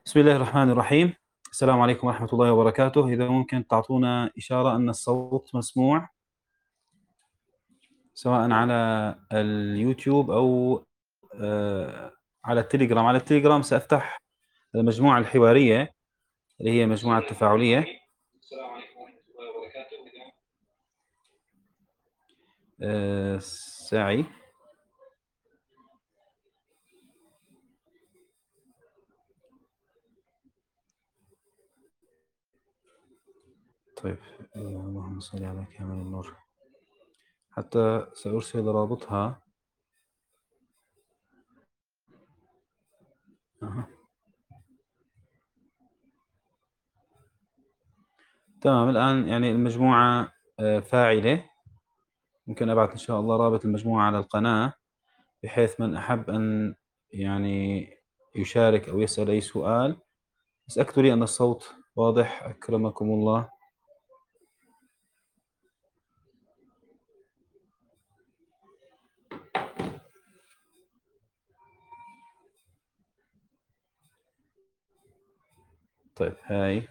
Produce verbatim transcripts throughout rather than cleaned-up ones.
بسم الله الرحمن الرحيم. السلام عليكم ورحمة الله وبركاته. إذا ممكن تعطونا إشارة أن الصوت مسموع سواء على اليوتيوب أو آه، على التليجرام. على التليجرام سأفتح المجموعة الحوارية اللي هي مجموعة التفاعلية. آه، سعي طيب. آه، اللهم صل على كامل النور. حتى سأرسل رابطها. أه. تمام، الآن يعني المجموعة آه، فاعلة. ممكن أبعث إن شاء الله رابط المجموعة على القناة بحيث من أحب أن يعني يشارك أو يسأل أي سؤال. بس أكدوا لي أن الصوت واضح أكرمكم الله. طيب، هاي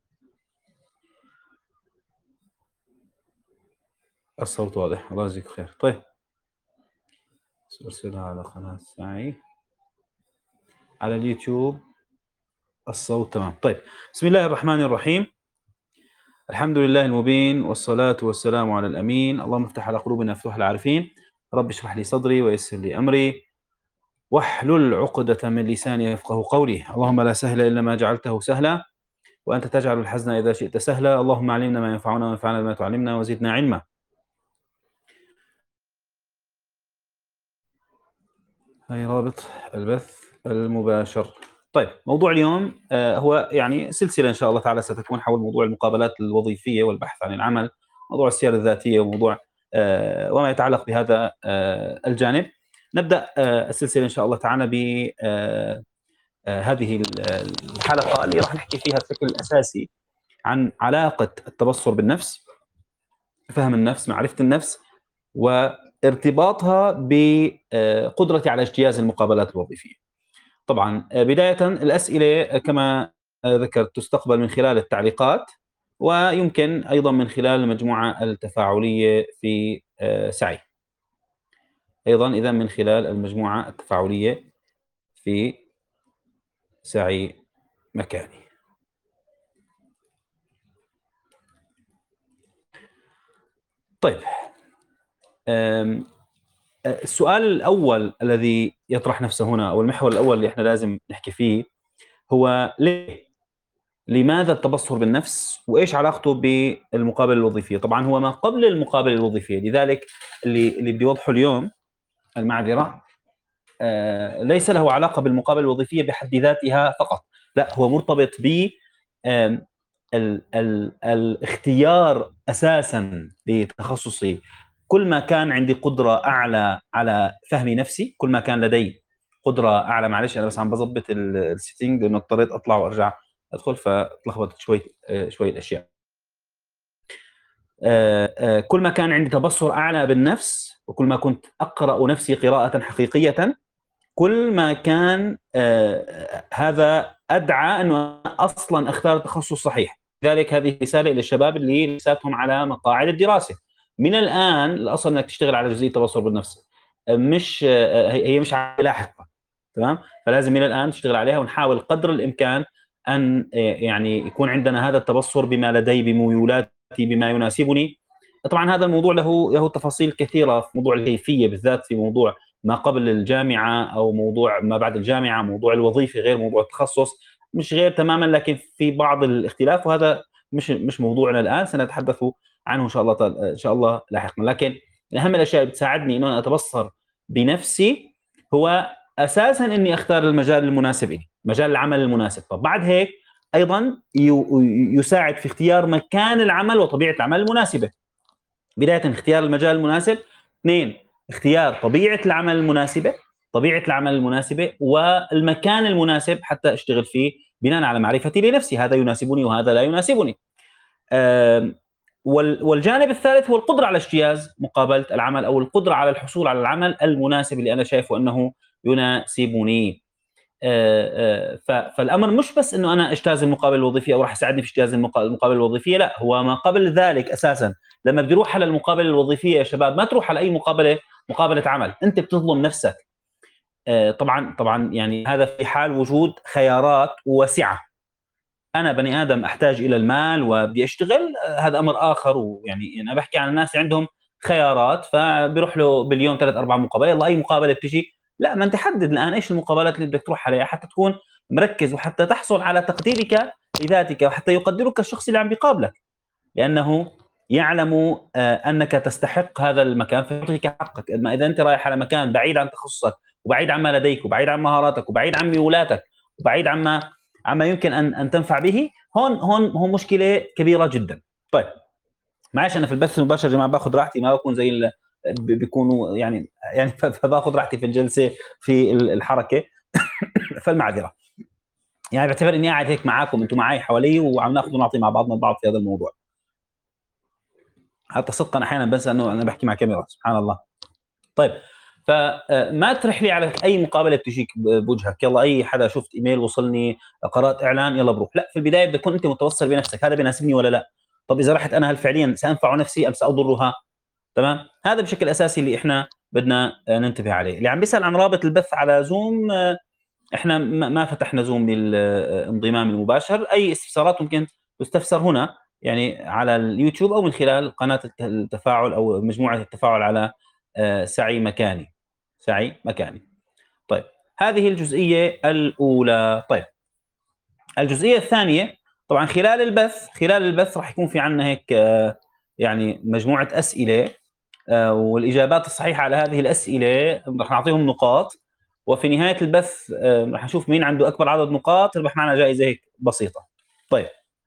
الصوت واضح، الله يجزيك خير. طيب، سأرسلها على قناة سعي على اليوتيوب. الصوت تمام. طيب، بسم الله الرحمن الرحيم. الحمد لله المبين، والصلاة والسلام على الأمين. اللهم افتح على قلوبنا فتوح العارفين. رب اشرح لي صدري ويسر لي أمري واحلل عقدة من لساني يفقه قولي. اللهم لا سهل إلا ما جعلته سهلا، وأنت تجعل الحزن إذا شئت سهلا. اللهم علمنا ما ينفعنا وانفعنا بما تعلمنا وزدنا علما. هاي رابط البث المباشر. طيب، موضوع اليوم آه هو يعني سلسلة إن شاء الله تعالى ستكون حول موضوع المقابلات الوظيفية والبحث عن العمل، موضوع السيرة الذاتية وموضوع آه وما يتعلق بهذا آه الجانب. نبدأ آه السلسلة إن شاء الله تعالى ب آه آه هذه الحلقة اللي راح نحكي فيها بشكل أساسي عن علاقة التبصر بالنفس، فهم النفس، معرفة النفس، وارتباطها بقدرتي على اجتياز المقابلات الوظيفية. طبعا بداية الأسئلة كما ذكرت تستقبل من خلال التعليقات، ويمكن أيضا من خلال المجموعة التفاعلية في سعي، أيضا إذا من خلال المجموعة التفاعلية في سعي مكاني. طيب، السؤال الأول الذي يطرح نفسه هنا، أو المحور الأول اللي احنا لازم نحكي فيه، هو ليه؟ لماذا التبصر بالنفس؟ وإيش علاقته بالمقابلة الوظيفية؟ طبعا هو ما قبل المقابلة الوظيفية، لذلك اللي اللي بدي أوضحه اليوم، المعذرة، آه ليس له علاقة بالمقابلة الوظيفية بحد ذاتها فقط، لا، هو مرتبط ب ال ال الاختيار أساسا لتخصصي. كل ما كان عندي قدرة أعلى على فهم نفسي، كل ما كان لدي قدرة أعلى. معلش أنا بس عم بظبط السيتنج لأنه اضطريت أطلع وأرجع أدخل فتلخبطت شوي شوي الأشياء. كل ما كان عندي تبصر أعلى بالنفس، وكل ما كنت أقرأ نفسي قراءة حقيقية، كل ما كان هذا أدعى أنه أصلا أختار تخصص صحيح. لذلك هذه رسالة إلى الشباب اللي لساتهم على مقاعد الدراسة. من الآن الأصل أنك تشتغل على جزئية التبصر بالنفس، مش هي مش لاحقة، تمام؟ فلازم من الآن تشتغل عليها، ونحاول قدر الإمكان أن يعني يكون عندنا هذا التبصر بما لدي، بميولاتي، بما يناسبني. طبعا هذا الموضوع له له تفاصيل كثيرة في موضوع الكيفية، بالذات في موضوع ما قبل الجامعة أو موضوع ما بعد الجامعة. موضوع الوظيفة غير موضوع التخصص، مش غير تماما، لكن في بعض الاختلاف، وهذا مش مش موضوعنا الآن، سنتحدث عنه إن شاء الله إن شاء الله لاحقا. لكن أهم الأشياء اللي بتساعدني إنه أنا أتبصر بنفسي هو أساسا إني أختار المجال المناسب لي، مجال العمل المناسب. طب بعد هيك أيضا يساعد في اختيار مكان العمل وطبيعة العمل المناسبة. بداية اختيار المجال المناسب، اثنين اختيار طبيعة العمل المناسبة، طبيعة العمل المناسبة والمكان المناسب حتى اشتغل فيه بناء على معرفتي لنفسي، هذا يناسبني وهذا لا يناسبني. والجانب الثالث هو القدرة على اجتياز مقابلة العمل، أو القدرة على الحصول على العمل المناسب اللي أنا شايفه أنه يناسبني. فالامر مش بس انه انا اجتاز المقابله الوظيفيه او راح يساعدني في اجتاز المقابله الوظيفيه، لا، هو ما قبل ذلك اساسا. لما بدي اروح على المقابله الوظيفيه يا شباب، ما تروح على اي مقابله مقابله عمل، انت بتظلم نفسك. طبعا طبعا يعني هذا في حال وجود خيارات واسعه. انا بني ادم احتاج الى المال وبدي اشتغل، هذا امر اخر. ويعني انا بحكي عن الناس عندهم خيارات فبيروح له باليوم ثلاث اربع مقابلات، يلا اي مقابله بتجي. لا، ما انت حدد الان ايش المقابلات اللي بدك تروح عليها حتى تكون مركز، وحتى تحصل على تقديرك لذاتك، وحتى يقدرك الشخص اللي عم بيقابلك، لانه يعلم انك تستحق هذا المكان فيعطيك حقك. اما اذا انت رايح على مكان بعيد عن تخصصك وبعيد عما لديك وبعيد عن مهاراتك وبعيد عن ميولاتك وبعيد عما عما يمكن ان ان تنفع به، هون هون هون مشكله كبيره جدا. طيب معلش، انا في البث المباشر يا جماعه باخذ راحتي، ما بكون زي ال... بيكونوا يعني يعني فباخذ راحتي في الجلسه في الحركه فالمعذره. يعني بعتبر اني قاعد هيك معاكم، انتم معي حوالي وعم ناخذ ونعطي مع بعضنا البعض في هذا الموضوع. حتى صدقا احيانا بنسى انه انا بحكي مع كاميرا، سبحان الله. طيب، فما ترح لي على اي مقابله بتجيك بوجهك، يلا اي حدا شفت ايميل وصلني، قرات اعلان، يلا بروح. لا، في البدايه بدك تكون انت متوصل بنفسك، هذا بيناسبني ولا لا؟ طب اذا رحت انا هل فعليا سانفع نفسي ام ساضرها؟ تمام، هذا بشكل اساسي اللي احنا بدنا ننتبه عليه. اللي عم بيسال عن رابط البث على زوم، احنا ما فتحنا زوم للانضمام المباشر. اي استفسارات ممكن تستفسر هنا يعني على اليوتيوب او من خلال قناه التفاعل او مجموعه التفاعل على سعي مكاني. سعي مكاني. طيب، هذه الجزئيه الاولى. طيب، الجزئيه الثانيه، طبعا خلال البث خلال البث راح يكون في عندنا هيك يعني مجموعه اسئله، والاجابات الصحيحه على هذه الاسئله راح نعطيهم نقاط، وفي نهايه البث راح نشوف مين عنده اكبر عدد نقاط يربح معنا جائزه هيك بسيطه. طيب،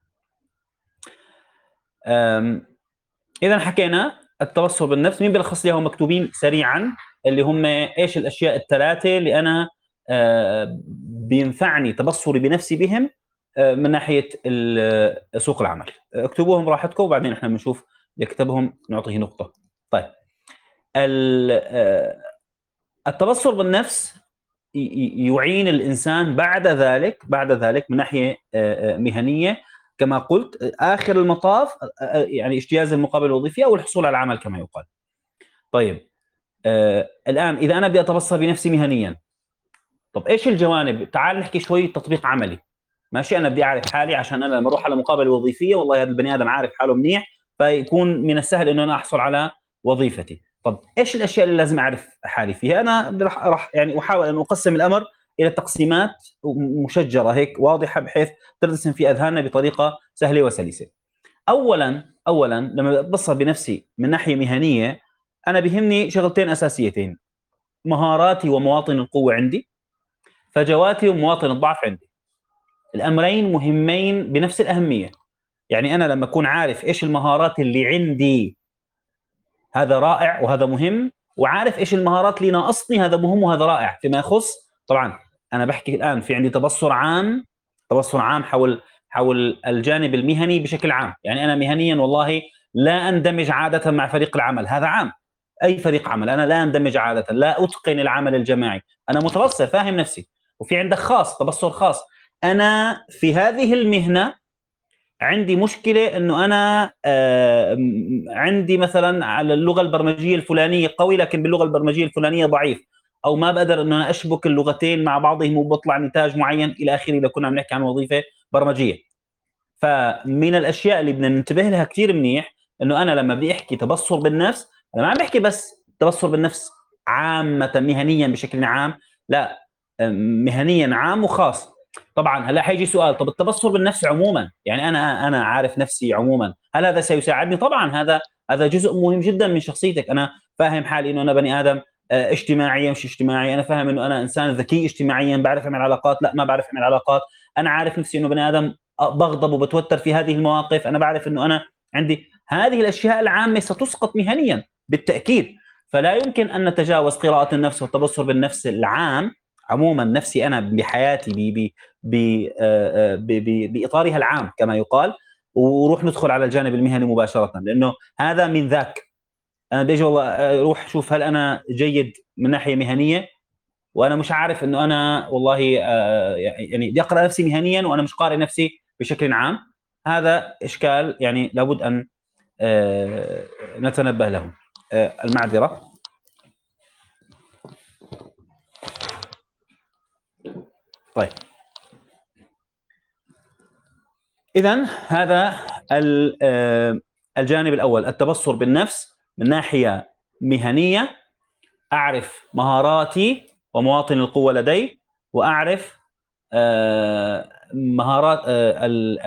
اذا حكينا التبصر بالنفس، مين بلخص لي هم مكتوبين سريعا، اللي هم ايش الاشياء الثلاثه اللي انا بينفعني تبصري بنفسي بهم من ناحيه سوق العمل. اكتبوهم براحتكم وبعدين احنا بنشوف يكتبهم نعطيه نقطه. طيب، التبصر بالنفس يعين الانسان بعد ذلك بعد ذلك من ناحيه مهنيه، كما قلت، اخر المطاف يعني اجتياز المقابله الوظيفيه او الحصول على العمل كما يقال. طيب، الان اذا انا بدي اتبصر بنفسي مهنيا، طب ايش الجوانب؟ تعال نحكي شوي تطبيق عملي. ماشي، انا بدي اعرف حالي عشان انا لما اروح على مقابله وظيفيه والله هذا البني ادم عارف حاله منيح، فيكون من السهل انه انا احصل على وظيفتي. طب ايش الاشياء اللي لازم اعرف حالي فيها؟ انا راح راح يعني احاول ان اقسم الامر الى تقسيمات مشجره هيك واضحه بحيث ترسم في اذهاننا بطريقه سهله وسلسه. اولا اولا لما اتبصر بنفسي من ناحيه مهنيه، انا بيهمني شغلتين اساسيتين: مهاراتي ومواطن القوه عندي، فجواتي ومواطن الضعف عندي. الامرين مهمين بنفس الاهميه. يعني انا لما اكون عارف ايش المهارات اللي عندي، هذا رائع وهذا مهم، وعارف ايش المهارات اللي ناقصني، هذا مهم وهذا رائع. فيما يخص، طبعا انا بحكي الان في عندي تبصر عام تبصر عام حول حول الجانب المهني بشكل عام. يعني انا مهنيا والله لا اندمج عاده مع فريق العمل، هذا عام. اي فريق عمل انا لا اندمج عاده، لا اتقن العمل الجماعي، انا متبصر فاهم نفسي. وفي عندك خاص، تبصر خاص، انا في هذه المهنه عندي مشكله انه انا آه عندي مثلا على اللغه البرمجيه الفلانيه قوي لكن باللغه البرمجيه الفلانيه ضعيف، او ما بقدر انه انا اشبك اللغتين مع بعضهم وبطلع نتاج معين الى اخره اذا كنا عم نحكي عن وظيفه برمجيه. فمن الاشياء اللي بدنا ننتبه لها كثير منيح انه انا لما بدي احكي تبصر بالنفس، انا ما عم بحكي بس تبصر بالنفس عامه مهنيا بشكل عام، لا، مهنيا عام وخاص. طبعا هلا حيجي سؤال، طب التبصر بالنفس عموما، يعني انا انا عارف نفسي عموما، هل هذا سيساعدني؟ طبعا هذا هذا جزء مهم جدا من شخصيتك. انا فاهم حالي انه انا بني ادم اجتماعي مش اجتماعي، انا فاهم انه انا انسان ذكي اجتماعيا بعرف اعمل علاقات، لا ما بعرف اعمل علاقات، انا عارف نفسي انه بني ادم بغضب وبتوتر في هذه المواقف، انا بعرف انه انا عندي هذه الاشياء العامه ستسقط مهنيا بالتاكيد. فلا يمكن ان نتجاوز قراءه النفس والتبصر بالنفس العام عموما، نفسي انا بحياتي بي بي بي باطارها العام كما يقال، وروح ندخل على الجانب المهني مباشره، لانه هذا من ذاك. انا بيجي والله اروح اشوف هل انا جيد من ناحيه مهنيه، وانا مش عارف انه انا والله آه، يعني بدي اقرا نفسي مهنيا وانا مش قارئ نفسي بشكل عام. هذا اشكال يعني لابد ان آه، نتنبه له. آه، المعذره. طيب، اذا هذا آه، الجانب الاول، التبصر بالنفس من ناحيه مهنيه. اعرف مهاراتي ومواطن القوه لدي، واعرف آه، مهارات آه،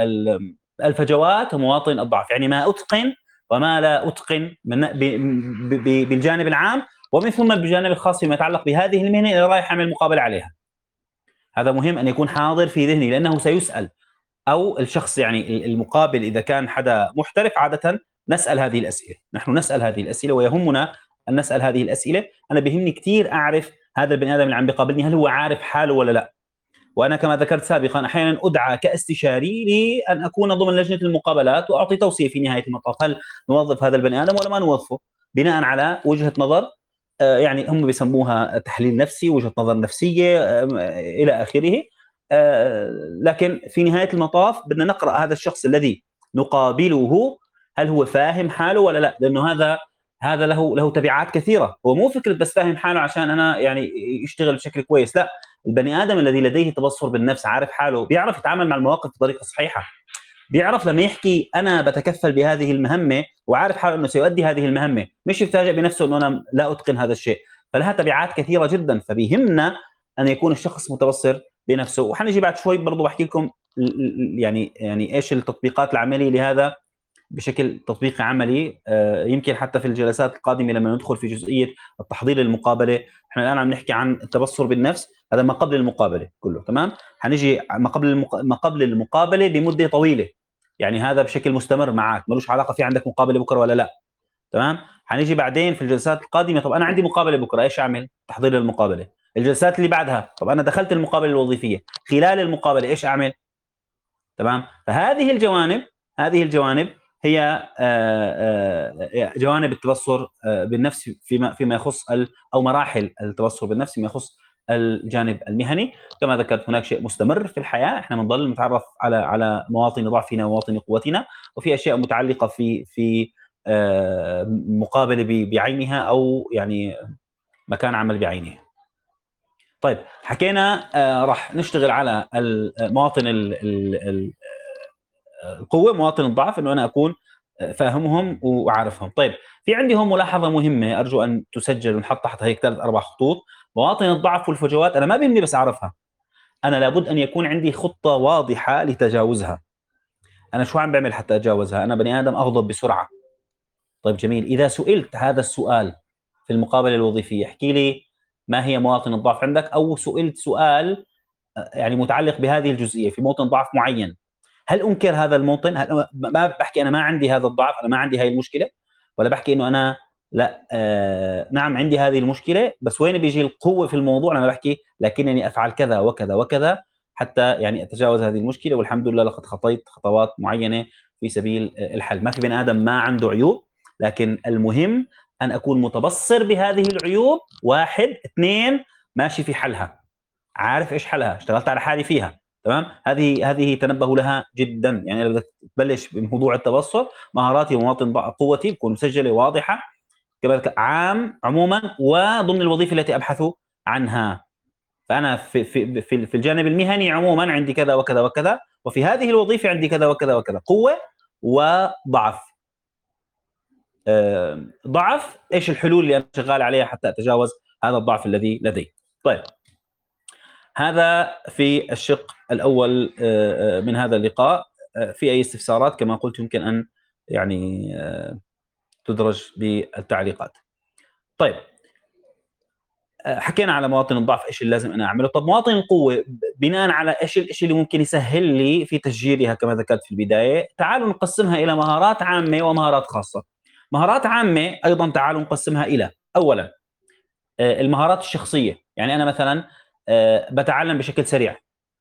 الفجوات ومواطن الضعف، يعني ما اتقن وما لا اتقن من بالجانب العام، ومن ثم بالجانب الخاص فيما يتعلق بهذه المهنه اللي رايح اعمل مقابله عليها. هذا مهم ان يكون حاضر في ذهني، لانه سيسال، او الشخص يعني المقابل اذا كان حدا محترف عاده نسال هذه الاسئله، نحن نسال هذه الاسئله ويهمنا ان نسال هذه الاسئله. انا بهمني كثير اعرف هذا البني ادم اللي عم بيقابلني هل هو عارف حاله ولا لا. وانا كما ذكرت سابقا احيانا ادعى كاستشاري لان اكون ضمن لجنه المقابلات واعطي توصيه في نهايه المطاف، هل نوظف هذا البني ادم ولا ما نوظفه، بناء على وجهه نظر آه، يعني هم بيسموها تحليل نفسي، وجهه نظر نفسيه آه، الى اخره. آه، لكن في نهايه المطاف بدنا نقرا هذا الشخص الذي نقابله هل هو فاهم حاله ولا لا، لانه هذا هذا له له تبعات كثيره. هو مو فكره بس فاهم حاله عشان انا يعني يشتغل بشكل كويس، لا، البني ادم الذي لديه تبصر بالنفس عارف حاله بيعرف يتعامل مع المواقف بطريقه صحيحه، بيعرف لما يحكي انا بتكفل بهذه المهمه وعارف حاله انه سيؤدي هذه المهمه، مش يتفاجئ بنفسه انه انا لا اتقن هذا الشيء. فلها تبعات كثيره جدا، فبيهمنا ان يكون الشخص متبصر بنفسه. وحنجي بعد شوي برضه بحكي لكم يعني يعني ايش التطبيقات العمليه لهذا بشكل تطبيقي عملي. يمكن حتى في الجلسات القادمه لما ندخل في جزئيه التحضير للمقابله. احنا الان عم نحكي عن التبصر بالنفس، هذا ما قبل المقابله كله، تمام. حنيجي ما قبل المق... ما قبل المقابله بمده طويله، يعني هذا بشكل مستمر معك، ملوش علاقه في عندك مقابله بكره ولا لا، تمام. حنيجي بعدين في الجلسات القادمه، طب انا عندي مقابله بكره، ايش اعمل؟ تحضير للمقابله. الجلسات اللي بعدها، طب انا دخلت المقابله الوظيفيه، خلال المقابله ايش اعمل؟ تمام. فهذه الجوانب هذه الجوانب هي جوانب التبصر بالنفس فيما فيما يخص او مراحل التبصر بالنفس فيما يخص الجانب المهني. كما ذكرت هناك شيء مستمر في الحياه، احنا بنضل نتعرف على على مواطن ضعفنا ومواطن قوتنا، وفي اشياء متعلقه في في مقابله بعينها او يعني مكان عمل بعينه. طيب، حكينا راح نشتغل على المواطن القوه، مواطن الضعف انه انا اكون فاهمهم وعارفهم. طيب، في عندي هون ملاحظه مهمه ارجو ان تسجل ونحط تحتها هيك ثلاث اربع خطوط. مواطن الضعف والفجوات انا ما بيهمني بس اعرفها، انا لابد ان يكون عندي خطه واضحه لتجاوزها. انا شو عم بعمل حتى اتجاوزها؟ انا بني ادم اغضب بسرعه. طيب جميل، اذا سئلت هذا السؤال في المقابله الوظيفيه احكي لي ما هي مواطن الضعف عندك، او سئلت سؤال يعني متعلق بهذه الجزئيه في موطن ضعف معين، هل انكر هذا الموطن؟ هل ما بحكي انا ما عندي هذا الضعف، انا ما عندي هاي المشكله، ولا بحكي انه انا لا آه نعم عندي هذه المشكله، بس وين بيجي القوه في الموضوع؟ انا بحكي لكنني افعل كذا وكذا وكذا حتى يعني اتجاوز هذه المشكله، والحمد لله لقد خطيت خطوات معينه في سبيل الحل. ما في بني ادم ما عنده عيوب، لكن المهم ان اكون متبصر بهذه العيوب. واحد، اثنين، ماشي في حلها، عارف ايش حلها، اشتغلت على حالي فيها، تمام. هذه هذه تنبهوا لها جدا. يعني لو بدك تبلش بموضوع التبصر، مهاراتي ومواطن قوتي تكون مسجله واضحه، كذلك عام عموما وضمن الوظيفه التي ابحث عنها. فانا في في في في الجانب المهني عموما عندي كذا وكذا وكذا، وفي هذه الوظيفه عندي كذا وكذا وكذا، قوه وضعف. أه ضعف، ايش الحلول اللي انا شغال عليها حتى اتجاوز هذا الضعف الذي لدي؟ طيب، هذا في الشق الأول من هذا اللقاء. في أي استفسارات كما قلت يمكن أن يعني تدرج بالتعليقات. طيب، حكينا على مواطن الضعف ايش اللي لازم انا اعمله. طب مواطن القوه بناء على ايش الشيء اللي ممكن يسهل لي في تشجيرها كما ذكرت في البدايه؟ تعالوا نقسمها الى مهارات عامه ومهارات خاصه. مهارات عامه ايضا تعالوا نقسمها الى اولا المهارات الشخصيه، يعني انا مثلا بتعلم بشكل سريع،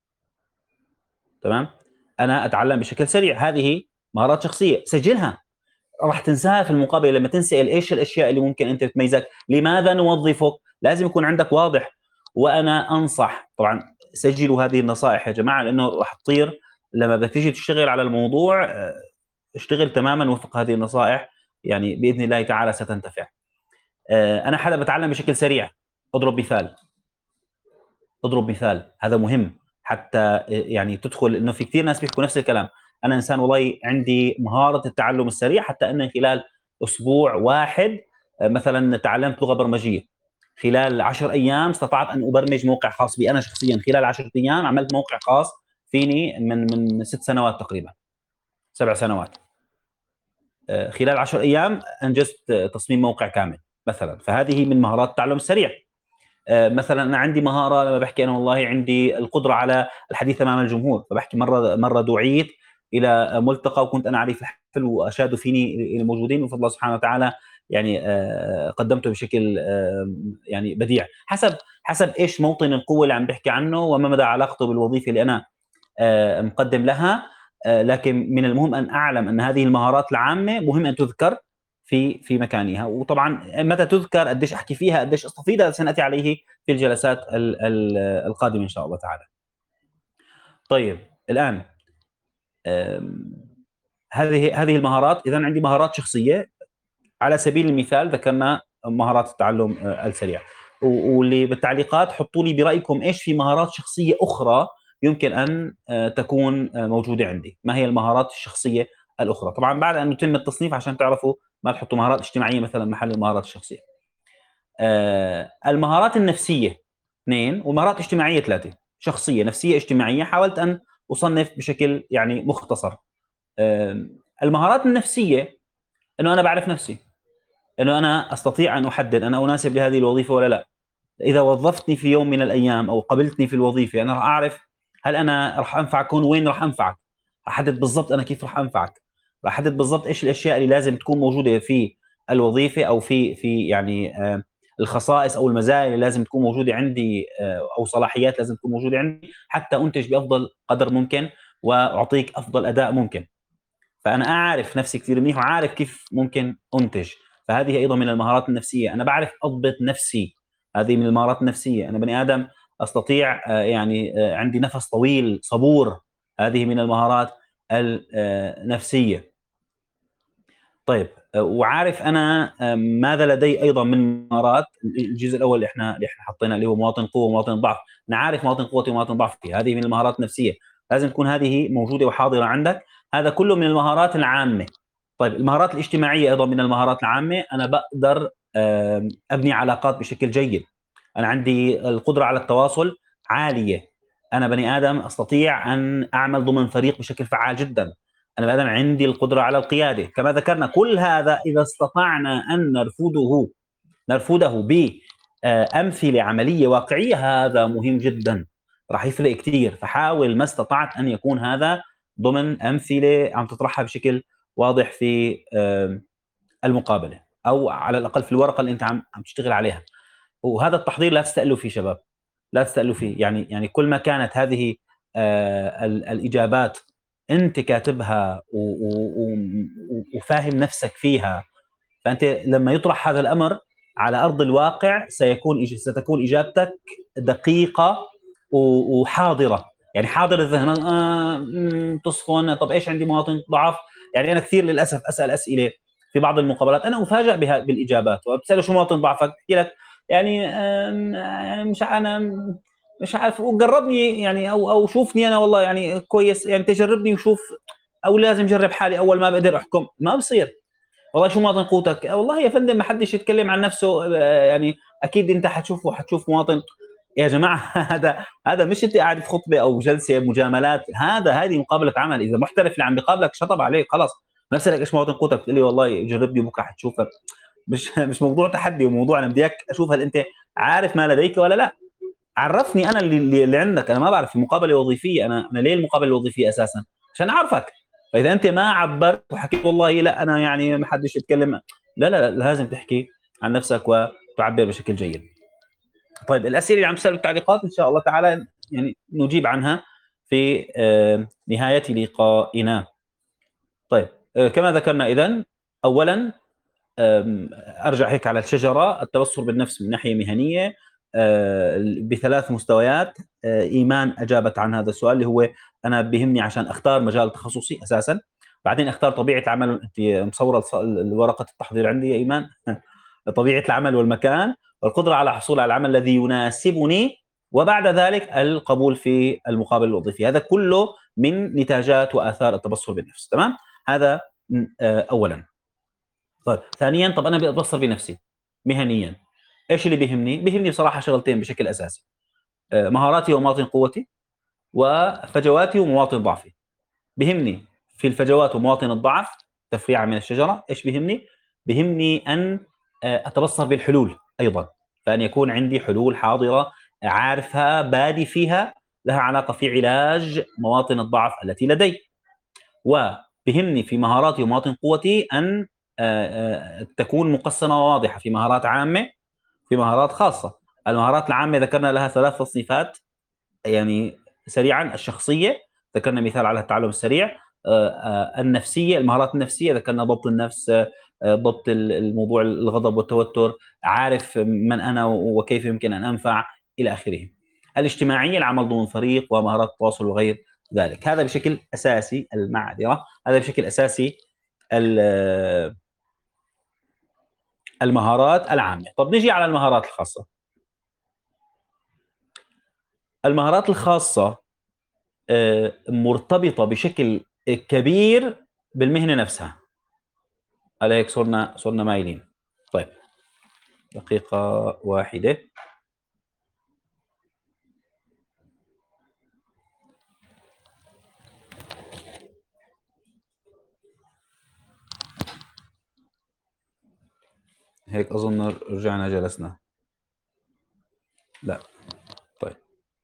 تمام، انا اتعلم بشكل سريع، هذه مهارات شخصيه، سجلها، راح تنساها في المقابله لما تنسال ايش الاشياء اللي ممكن انت تميزك، لماذا نوظفك، لازم يكون عندك واضح. وانا انصح طبعا سجلوا هذه النصائح يا جماعه، لانه راح تطير لما بدك تيجي تشتغل على الموضوع. اشتغل تماما وفق هذه النصائح، يعني باذن الله تعالى ستنتفع. انا حدا بتعلم بشكل سريع. اضرب مثال اضرب مثال هذا مهم حتى يعني تدخل، انه في كثير ناس بيحكوا نفس الكلام. انا انسان والله عندي مهاره التعلم السريع، حتى ان خلال اسبوع واحد مثلا تعلمت لغه برمجيه. خلال عشر ايام استطعت ان ابرمج موقع خاص بي انا شخصيا. خلال عشرة ايام عملت موقع خاص فيني من من ست سنوات تقريبا، سبع سنوات. خلال عشر ايام انجزت تصميم موقع كامل مثلا. فهذه من مهارات التعلم السريع. مثلا انا عندي مهاره لما بحكي انا والله عندي القدره على الحديث امام الجمهور، فبحكي مره مره دعيت الى ملتقى وكنت انا عريف الحفل واشادوا فيني الموجودين، وفضل الله سبحانه وتعالى يعني قدمته بشكل يعني بديع. حسب حسب ايش موطن القوه اللي عم بحكي عنه وما مدى علاقته بالوظيفه اللي انا مقدم لها. لكن من المهم ان اعلم ان هذه المهارات العامه مهم ان تذكر في في مكانها. وطبعا متى تذكر، قديش احكي فيها، قديش استفيد، هذا سناتي عليه في الجلسات القادمه ان شاء الله تعالى. طيب الان هذه هذه المهارات. اذا عندي مهارات شخصيه على سبيل المثال، ذكرنا مهارات التعلم السريع، واللي بالتعليقات حطوا لي برايكم ايش في مهارات شخصيه اخرى يمكن ان تكون موجوده عندي. ما هي المهارات الشخصيه الاخرى؟ طبعا بعد ان يتم التصنيف عشان تعرفوا ما تحطوا مهارات اجتماعيه مثلا محل المهارات الشخصيه. المهارات النفسيه اثنين، ومهارات اجتماعيه ثلاثه. شخصيه، نفسيه، اجتماعيه. حاولت ان اصنف بشكل يعني مختصر. المهارات النفسيه انه انا بعرف نفسي، انه انا استطيع ان احدد انا اناسب لهذه الوظيفه ولا لا. اذا وظفتني في يوم من الايام او قبلتني في الوظيفه، انا راح اعرف هل انا راح انفعك هون، وين راح انفعك. راح احدد بالضبط انا كيف راح انفعك. راح احدد بالضبط ايش الاشياء اللي لازم تكون موجوده في الوظيفه، او في في يعني آه الخصائص او المزايا اللي لازم تكون موجوده عندي، آه او صلاحيات لازم تكون موجوده عندي حتى انتج بافضل قدر ممكن واعطيك افضل اداء ممكن. فانا اعرف نفسي كثير منيح وعارف كيف ممكن انتج. فهذه ايضا من المهارات النفسيه. انا بعرف اضبط نفسي، هذه من المهارات النفسيه. انا بني ادم استطيع يعني عندي نفس طويل، صبور، هذه من المهارات النفسيه. طيب وعارف انا ماذا لدي ايضا من مهارات. الجزء الاول اللي احنا اللي احنا حطينا اللي هو مواطن قوه ومواطن ضعف. انا عارف مواطن قوتي ومواطن ضعفي، هذه من المهارات النفسيه. لازم تكون هذه موجوده وحاضره عندك. هذا كله من المهارات العامه. طيب المهارات الاجتماعيه ايضا من المهارات العامه. انا بقدر ابني علاقات بشكل جيد. انا عندي القدره على التواصل عاليه. انا بني ادم استطيع ان اعمل ضمن فريق بشكل فعال جدا. انا بني ادم عندي القدره على القياده. كما ذكرنا كل هذا اذا استطعنا ان نرفضه نرفضه بامثله عمليه واقعيه، هذا مهم جدا، راح يفرق كثير. فحاول ما استطعت ان يكون هذا ضمن امثله عم تطرحها بشكل واضح في المقابله، او على الاقل في الورقه اللي انت عم عم تشتغل عليها. وهذا التحضير لا تستقلوا فيه شباب، لا تستقلوا فيه. يعني يعني كل ما كانت هذه آه الاجابات انت كاتبها وفاهم نفسك فيها، فانت لما يطرح هذا الامر على ارض الواقع سيكون ستكون اجابتك دقيقه وحاضره. يعني حاضر الذهن. آه تصفن. طب ايش عندي مواطن ضعف؟ يعني انا كثير للاسف اسال اسئله في بعض المقابلات انا افاجئ بها بالاجابات، وبتساله شو مواطن ضعفك؟ بحكي لك يعني يعني مش انا مش عارف، وقربني يعني او او شوفني انا والله يعني كويس، يعني تجربني وشوف، او لازم اجرب حالي اول ما بقدر احكم. ما بصير. والله شو مواطن قوتك؟ والله يا فندم ما حدش يتكلم عن نفسه، يعني اكيد انت حتشوفه حتشوف مواطن. يا جماعه هذا هذا مش انت قاعد في خطبه او جلسه مجاملات، هذا هذه مقابله عمل. اذا محترف اللي عم بيقابلك شطب عليك خلاص. نفسك ايش مواطن قوتك؟ بتقول لي والله جربني بكره حتشوفك. مش مش موضوع تحدي، وموضوع انا بدي اياك اشوف هل انت عارف ما لديك ولا لا. عرفني انا اللي, اللي عندك. انا ما بعرف في مقابله وظيفيه. انا انا ليه المقابله الوظيفيه اساسا؟ عشان اعرفك. فاذا انت ما عبرت وحكيت والله لا انا يعني ما حدش يتكلم، لا لا لا لازم تحكي عن نفسك وتعبر بشكل جيد. طيب الاسئله اللي عم تسال التعليقات ان شاء الله تعالى يعني نجيب عنها في نهايه لقائنا. طيب كما ذكرنا اذا اولا ارجع هيك على الشجره. التبصر بالنفس من ناحيه مهنيه، بثلاث مستويات. إيمان أجابت عن هذا السؤال اللي هو أنا بيهمني عشان أختار مجال تخصصي أساسا، بعدين أختار طبيعة العمل. أنت مصورة ورقة التحضير عندي يا إيمان طبيعة العمل والمكان والقدرة على الحصول على العمل الذي يناسبني، وبعد ذلك القبول في المقابل الوظيفي. هذا كله من نتاجات وآثار التبصر بالنفس. تمام؟ هذا أولا. طيب ثانيا، طب أنا بتبصر بنفسي مهنيا، إيش اللي بيهمني؟ بيهمني بصراحة شغلتين بشكل أساسي: مهاراتي ومواطن قوتي، وفجواتي ومواطن ضعفي. بيهمني في الفجوات ومواطن الضعف تفريعة من الشجرة. إيش بيهمني؟ بيهمني أن أتبصر بالحلول أيضا، فأن يكون عندي حلول حاضرة عارفها بادي فيها لها علاقة في علاج مواطن الضعف التي لدي. وبيهمني في مهاراتي ومواطن قوتي أن تكون مقسمة وواضحة في مهارات عامة في مهارات خاصة. المهارات العامة ذكرنا لها ثلاث تصنيفات، يعني سريعا: الشخصية، ذكرنا مثال على التعلم السريع. النفسية، المهارات النفسية، ذكرنا ضبط النفس، ضبط الموضوع الغضب والتوتر، عارف من أنا وكيف يمكن أن أنفع، إلى آخره. الاجتماعية، العمل ضمن فريق، ومهارات التواصل وغير ذلك. هذا بشكل أساسي المعذرة هذا بشكل أساسي المهارات العامة. طب نجي على المهارات الخاصة. المهارات الخاصة مرتبطة بشكل كبير بالمهنة نفسها. على هيك صرنا صرنا مايلين. طيب دقيقة واحدة. هيك أظن رجعنا جلسنا. لا طيب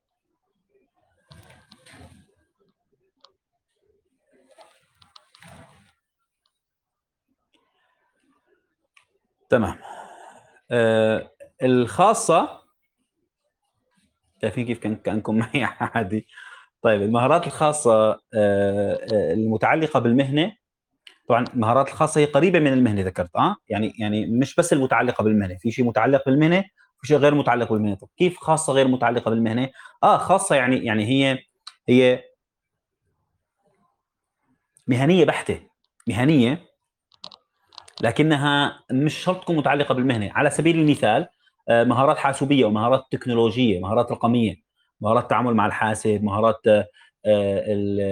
تمام. آه الخاصة، شايفين كيف كان كأنكم معي عادي. طيب المهارات الخاصة آه المتعلقة بالمهنة، طبعا المهارات الخاصة هي قريبة من المهنة ذكرت اه يعني يعني مش بس المتعلقة بالمهنة، في شيء متعلق بالمهنة وفي شيء غير متعلق بالمهنة. طب كيف خاصة غير متعلقة بالمهنة؟ اه خاصة يعني يعني هي هي مهنية بحتة، مهنية لكنها مش شرط تكون متعلقة بالمهنة. على سبيل المثال مهارات حاسوبية ومهارات تكنولوجية، مهارات رقمية، مهارات التعامل مع الحاسب، مهارات ال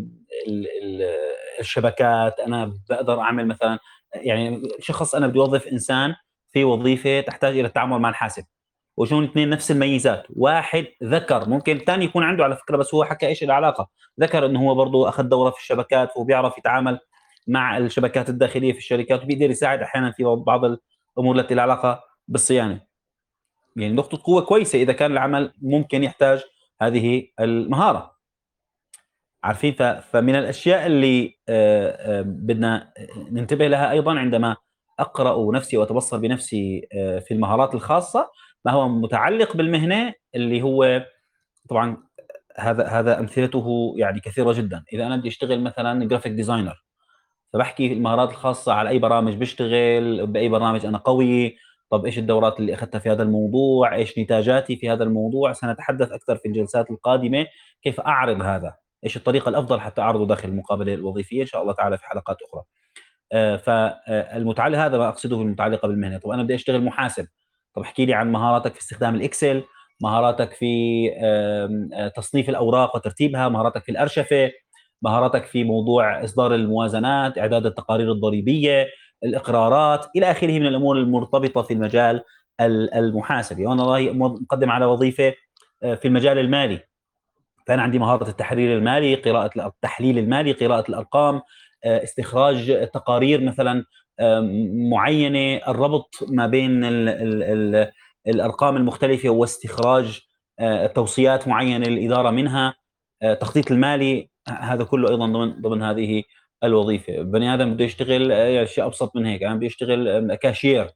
ال الشبكات. أنا بقدر أعمل مثلا، يعني شخص أنا بدي أوظف إنسان في وظيفة تحتاج إلى التعامل مع الحاسب، وجون اثنين نفس الميزات. واحد ذكر، ممكن الثاني يكون عنده على فكرة بس هو حكى إيش العلاقة، ذكر إنه هو برضه أخذ دورة في الشبكات وبيعرف يتعامل مع الشبكات الداخليه في الشركات، وبيقدر يساعد احيانا في بعض الامور التي لها علاقه بالصيانه. يعني نقطه قوه كويسه اذا كان العمل ممكن يحتاج هذه المهاره. عارفين، فمن الاشياء اللي بدنا ننتبه لها ايضا عندما اقرا نفسي واتبصر بنفسي في المهارات الخاصه، ما هو متعلق بالمهنه، اللي هو طبعا هذا هذا امثلته يعني كثيره جدا. اذا انا بدي اشتغل مثلا جرافيك ديزاينر، فبحكي المهارات الخاصة على أي برامج بشتغل، بأي برنامج أنا قوي، طب إيش الدورات اللي أخذتها في هذا الموضوع، إيش نتاجاتي في هذا الموضوع. سنتحدث أكثر في الجلسات القادمة كيف أعرض هذا، إيش الطريقة الأفضل حتى أعرضه داخل المقابلة الوظيفية إن شاء الله تعالى في حلقات أخرى. آه فالمتعلق هذا ما أقصده المتعلقة بالمهنة. طب أنا بدي أشتغل محاسب، طب احكي لي عن مهاراتك في استخدام الإكسل، مهاراتك في آه تصنيف الأوراق وترتيبها، مهاراتك في الأرشفة، مهاراتك في موضوع إصدار الموازنات، إعداد التقارير الضريبية، الإقرارات، إلى آخره من الأمور المرتبطة في المجال المحاسبي. وأنا راهي مقدم على وظيفة في المجال المالي، فأنا عندي مهارة التحرير المالي، قراءة التحليل المالي، قراءة الأرقام، استخراج تقارير مثلا معينة، الربط ما بين ال ال ال الأرقام المختلفة واستخراج توصيات معينة للإدارة منها، تخطيط المالي. هذا كله ايضا ضمن ضمن هذه الوظيفه. بني ادم بده يشتغل اشياء ابسط من هيك، يعني بده يشتغل كاشير،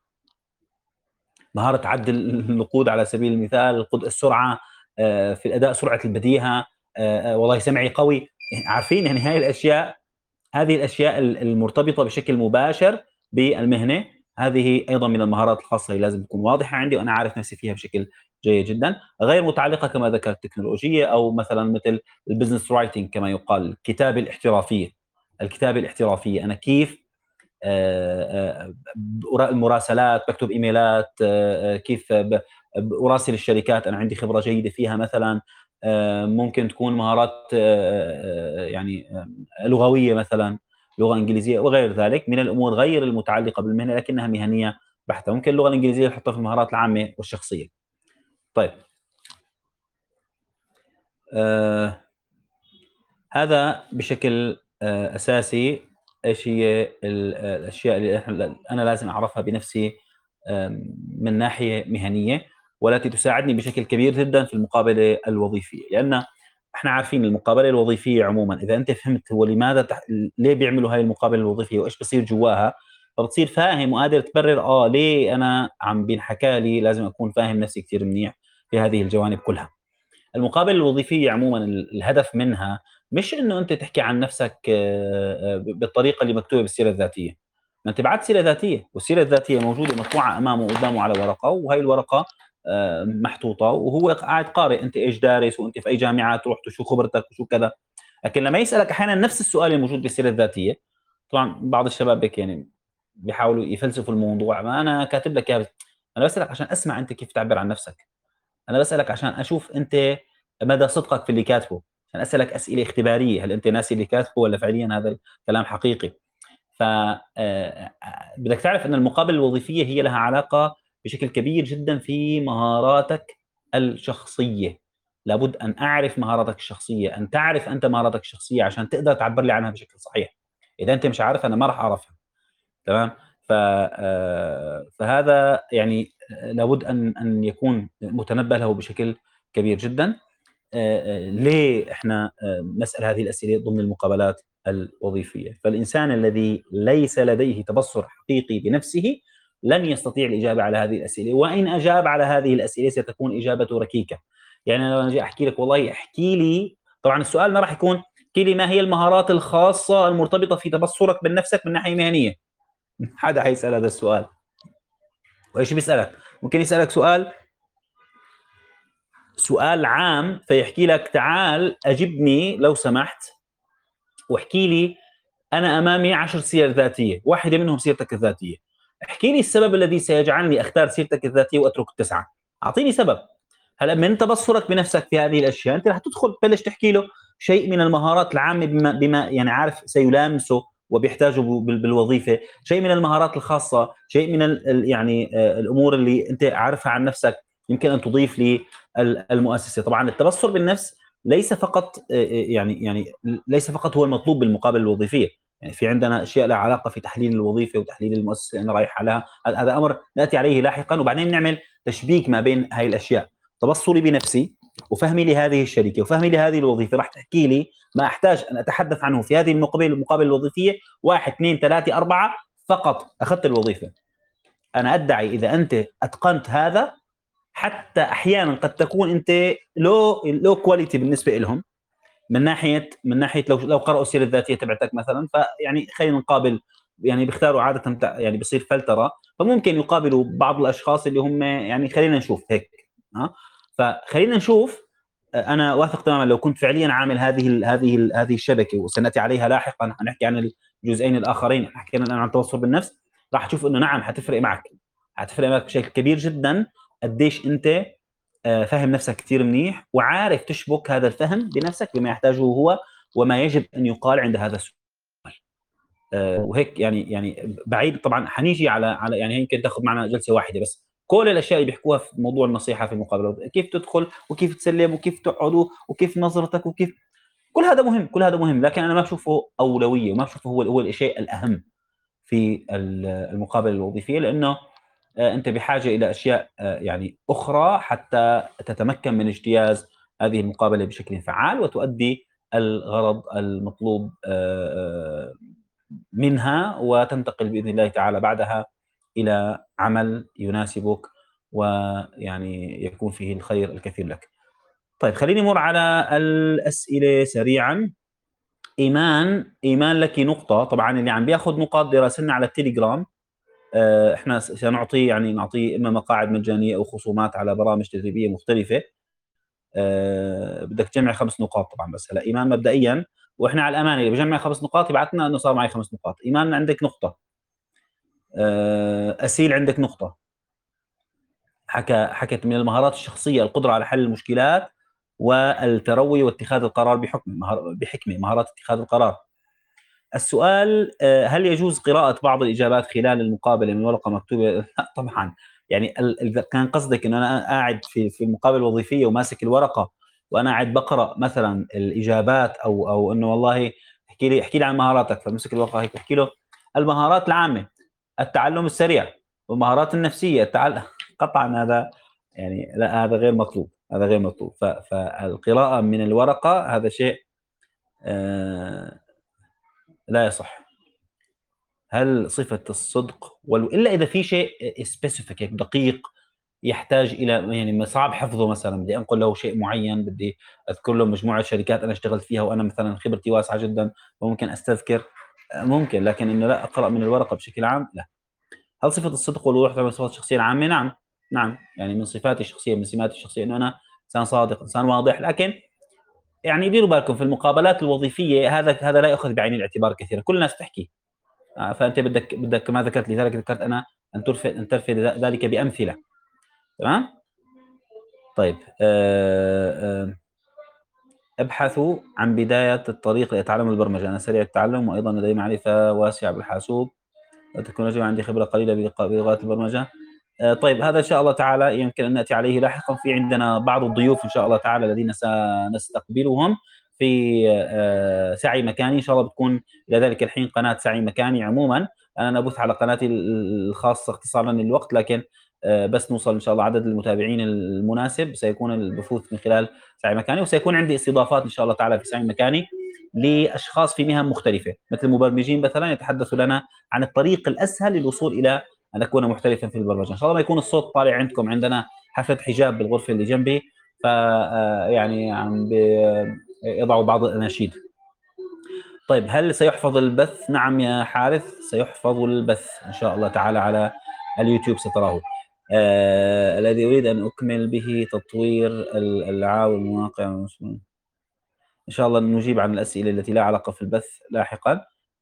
مهاره عد النقود على سبيل المثال، السرعه في الاداء، سرعه البديهه، والله سمعي قوي. عارفين يعني هاي الاشياء هذه الاشياء المرتبطه بشكل مباشر بالمهنه، هذه ايضا من المهارات الخاصه اللي لازم تكون واضحه عندي وانا عارف نفسي فيها بشكل جيد جدا، غير متعلقه كما ذكرت تكنولوجيه، او مثلا مثل البزنس رايتنج كما يقال، الكتابه الاحترافيه. الكتابه الاحترافيه انا كيف آه، آه، المراسلات، بكتب ايميلات، آه، آه، كيف ب- اراسل الشركات، انا عندي خبره جيده فيها مثلا. آه، ممكن تكون مهارات آه، آه، يعني آه، لغويه مثلا، لغه انجليزيه وغير ذلك من الامور غير المتعلقه بالمهنه لكنها مهنيه بحته. ممكن اللغه الانجليزيه نحطها في المهارات العامه والشخصيه. طيب، آه هذا بشكل آه اساسي ايش هي ال- آه، الاشياء اللي إحنا- انا لازم اعرفها بنفسي آم، من ناحيه مهنيه، والتي تساعدني بشكل كبير جدا في المقابله الوظيفيه. لان احنا عارفين المقابله الوظيفيه عموما، اذا انت فهمت هو لماذا تح... ليه بيعملوا هاي المقابله الوظيفيه وايش بصير جواها، فبتصير فاهم وقادر تبرر اه ليه انا عم بينحكى لي لازم اكون فاهم نفسي كثير منيح في هذه الجوانب كلها. المقابله الوظيفيه عموما الهدف منها مش انه انت تحكي عن نفسك آه، آه، بالطريقه اللي مكتوبه بالسيره الذاتيه. ما انت بعد سيره ذاتيه، والسيره الذاتيه موجوده مطبوعه امامه وقدامه على ورقه، وهي الورقه آه، محطوطه وهو قاعد قارئ انت ايش دارس وانت في اي جامعات رحت وشو خبرتك وشو كذا. لكن لما يسالك احيانا نفس السؤال الموجود بالسيره الذاتيه، طبعا بعض الشباب هيك يعني بيحاولوا يفلسفوا الموضوع، ما انا كاتب لك اياها، انا بسالك عشان اسمع انت كيف تعبر عن نفسك. انا بسالك عشان اشوف انت مدى صدقك في اللي كاتبه، عشان اسالك اسئله اختباريه، هل انت ناسي اللي كاتبه ولا فعليا هذا الكلام حقيقي. ف آه، بدك تعرف ان المقابله الوظيفيه هي لها علاقه بشكل كبير جدا في مهاراتك الشخصيه. لابد ان اعرف مهاراتك الشخصيه، ان تعرف انت مهاراتك الشخصيه عشان تقدر تعبر لي عنها بشكل صحيح. اذا انت مش عارف انا ما راح اعرفها. تمام. ف آه، فهذا يعني لابد ان ان يكون متنبه له بشكل كبير جدا. آه، آه، ليه احنا آه، نسال هذه الاسئله ضمن المقابلات الوظيفيه؟ فالانسان الذي ليس لديه تبصر حقيقي بنفسه لن يستطيع الاجابه على هذه الاسئله، وان اجاب على هذه الاسئله ستكون اجابته ركيكه. يعني انا لو اجي احكي لك والله احكي لي، طبعا السؤال ما راح يكون احكي لي ما هي المهارات الخاصه المرتبطه في تبصرك من نفسك من ناحيه مهنيه. حدا حيسال هذا السؤال. وايش بيسالك؟ ممكن يسالك سؤال سؤال عام فيحكي لك تعال اجبني لو سمحت واحكي لي، انا امامي عشر سير ذاتيه، واحده منهم سيرتك الذاتيه، احكي لي السبب الذي سيجعلني اختار سيرتك الذاتيه واترك التسعه. اعطيني سبب. هلا من تبصرك بنفسك في هذه الاشياء انت رح تدخل تبلش تحكي له شيء من المهارات العامه بما, بما يعني عارف سيلامسه وبيحتاجه بالوظيفه، شيء من المهارات الخاصه، شيء من ال يعني آه الامور اللي انت عارفها عن نفسك يمكن ان تضيف للمؤسسه. طبعا التبصر بالنفس ليس فقط آه يعني يعني ليس فقط هو المطلوب بالمقابله الوظيفيه. يعني في عندنا اشياء لها علاقه في تحليل الوظيفه وتحليل المؤسسه اللي انا رايح لها، هذا امر ناتي عليه لاحقا، وبعدين نعمل تشبيك ما بين هاي الاشياء. تبصري بنفسي وفهمي لهذه الشركه وفهمي لهذه الوظيفه راح تحكي لي ما احتاج ان اتحدث عنه في هذه المقابله المقابله الوظيفيه، واحد اثنين ثلاثه اربعه، فقط اخذت الوظيفه. انا ادعي اذا انت اتقنت هذا، حتى احيانا قد تكون انت لو لو كواليتي بالنسبه لهم من ناحيه من ناحيه لو لو قرأوا السيره الذاتيه تبعتك مثلا، فيعني خلينا نقابل، يعني بيختاروا عاده يعني بصير فلتره، فممكن يقابلوا بعض الاشخاص اللي هم يعني خلينا نشوف هيك. ها فخلينا نشوف. انا واثق تماما لو كنت فعليا عامل هذه ال هذه ال هذه الشبكه وسناتي عليها لاحقا، حنحكي عن الجزئين الاخرين، حكينا الان عن التواصل بالنفس، راح تشوف انه نعم حتفرق معك، حتفرق معك بشكل كبير جدا قديش انت فاهم نفسك كثير منيح وعارف تشبك هذا الفهم بنفسك بما يحتاجه هو وما يجب ان يقال عند هذا السؤال. وهيك يعني يعني بعيد طبعا حنيجي على على يعني يمكن تاخذ معنا جلسه واحده بس كل الاشياء اللي بيحكوها في موضوع النصيحه في المقابله، كيف تدخل وكيف تسلم وكيف تقعد وكيف نظرتك وكيف كل هذا مهم، كل هذا مهم، لكن انا ما بشوفه اولويه وما بشوفه هو هو الشيء الاهم في المقابله الوظيفيه، لانه انت بحاجه الى اشياء يعني اخرى حتى تتمكن من اجتياز هذه المقابله بشكل فعال وتؤدي الغرض المطلوب منها، وتنتقل باذن الله تعالى بعدها الى عمل يناسبك ويعني يكون فيه الخير الكثير لك. طيب خليني امر على الاسئله سريعا. ايمان ايمان لك نقطه، طبعا اللي عم بياخذ نقاط دراستنا على التليجرام احنا سنعطي يعني نعطيه اما مقاعد مجانيه او خصومات على برامج تدريبيه مختلفه. بدك تجمع خمس نقاط طبعا. بس هلا ايمان مبدئيا، واحنا على الامانه اللي بجمع خمس نقاط يبعثنا انه صار معي خمس نقاط. ايمان عندك نقطه، اسيل عندك نقطه. حكى حكت من المهارات الشخصيه القدره على حل المشكلات والتروي واتخاذ القرار بحكم بحكمه، مهارات اتخاذ القرار. السؤال هل يجوز قراءة بعض الإجابات خلال المقابلة من ورقة مكتوبة؟ لا طبعا. يعني إذا كان قصدك إن أنا قاعد في في المقابلة الوظيفية وماسك الورقة وأنا قاعد بقرأ مثلا الإجابات، أو أو إنه والله احكي لي احكي لي عن مهاراتك، فمسك الورقة هيك احكي له المهارات العامة، التعلم السريع، والمهارات النفسية، التعلم قطعا هذا يعني لا، هذا غير مطلوب، هذا غير مطلوب. فالقراءة من الورقة هذا شيء آه لا يصح. هل صفة الصدق ولو إلا إذا في شيء سبيسيفيك دقيق يحتاج إلى يعني صعب حفظه، مثلا بدي أنقل له شيء معين، بدي أذكر له مجموعة شركات أنا اشتغلت فيها وأنا مثلا خبرتي واسعة جدا وممكن أستذكر، ممكن. لكن إنه لا أقرأ من الورقة بشكل عام لا. هل صفة الصدق والوضوح تعتبر من صفات الشخصية العامة؟ نعم، نعم. يعني من صفاتي الشخصية، من سماتي الشخصية إنه أنا إنسان صادق، إنسان واضح. لكن يعني ديروا بالكم في المقابلات الوظيفية هذا هذا لا يؤخذ بعين الاعتبار كثيرا، كل الناس تحكي. فانت بدك بدك كما ذكرت، لذلك ذكرت انا ان ترفع ان ترفع ذلك بامثله. تمام. طيب أه أه ابحثوا عن بدايه الطريق لتعلم البرمجه. انا سريع التعلم وايضا لدي معرفه واسعه بالحاسوب، التكنولوجيا، وعندي خبره قليله بلغات البرمجه. أه طيب هذا ان شاء الله تعالى يمكن ان ناتي عليه لاحقا. في عندنا بعض الضيوف ان شاء الله تعالى الذين سنستقبلهم في أه سعي مكاني، ان شاء الله بتكون الى ذلك الحين قناه سعي مكاني. عموما انا ابث على قناتي الخاصه اختصارا للوقت، لكن بس نوصل ان شاء الله عدد المتابعين المناسب سيكون البثوث من خلال سعي مكاني، وسيكون عندي استضافات ان شاء الله تعالى في سعي مكاني لاشخاص في مهن مختلفه، مثل المبرمجين مثلا يتحدثوا لنا عن الطريق الاسهل للوصول الى ان اكون محترفا في البرمجه. ان شاء الله ما يكون الصوت طالع عندكم، عندنا حفله حجاب بالغرفه اللي جنبي، ف يعني عم يضعوا بعض الاناشيد. طيب هل سيحفظ البث؟ نعم يا حارث، سيحفظ البث ان شاء الله تعالى على اليوتيوب، ستراه. آه الذي اريد ان اكمل به تطوير الالعاب والمواقع، ان شاء الله نجيب عن الاسئله التي لا علاقه في البث لاحقا.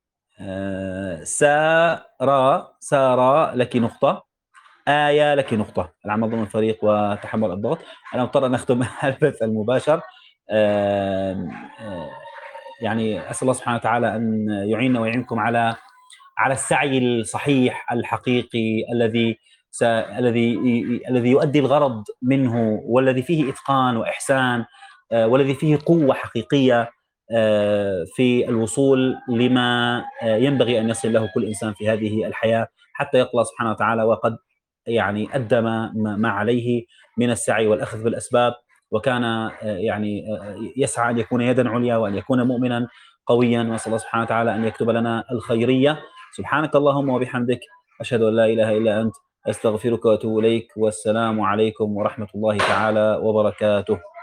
آه سارة سارة لك نقطة، آية لك نقطة. العمل ضمن الفريق وتحمل الضغط. أنا مضطر أن أختم البث المباشر. آه آه يعني أسأل الله سبحانه وتعالى أن يعيننا ويعينكم على على السعي الصحيح الحقيقي الذي س... الذي الذي يؤدي الغرض منه، والذي فيه إتقان وإحسان، آه والذي فيه قوة حقيقية آه في الوصول لما آه ينبغي أن يصل له كل إنسان في هذه الحياة، حتى يقضى سبحانه وتعالى وقد يعني أدى ما, ما عليه من السعي والأخذ بالأسباب، وكان يعني يسعى أن يكون يدا عليا وأن يكون مؤمنا قويا. نسأل الله سبحانه وتعالى أن يكتب لنا الخيرية. سبحانك اللهم وبحمدك، أشهد أن لا إله إلا أنت، أستغفرك وأتوب إليك، والسلام عليكم ورحمة الله تعالى وبركاته.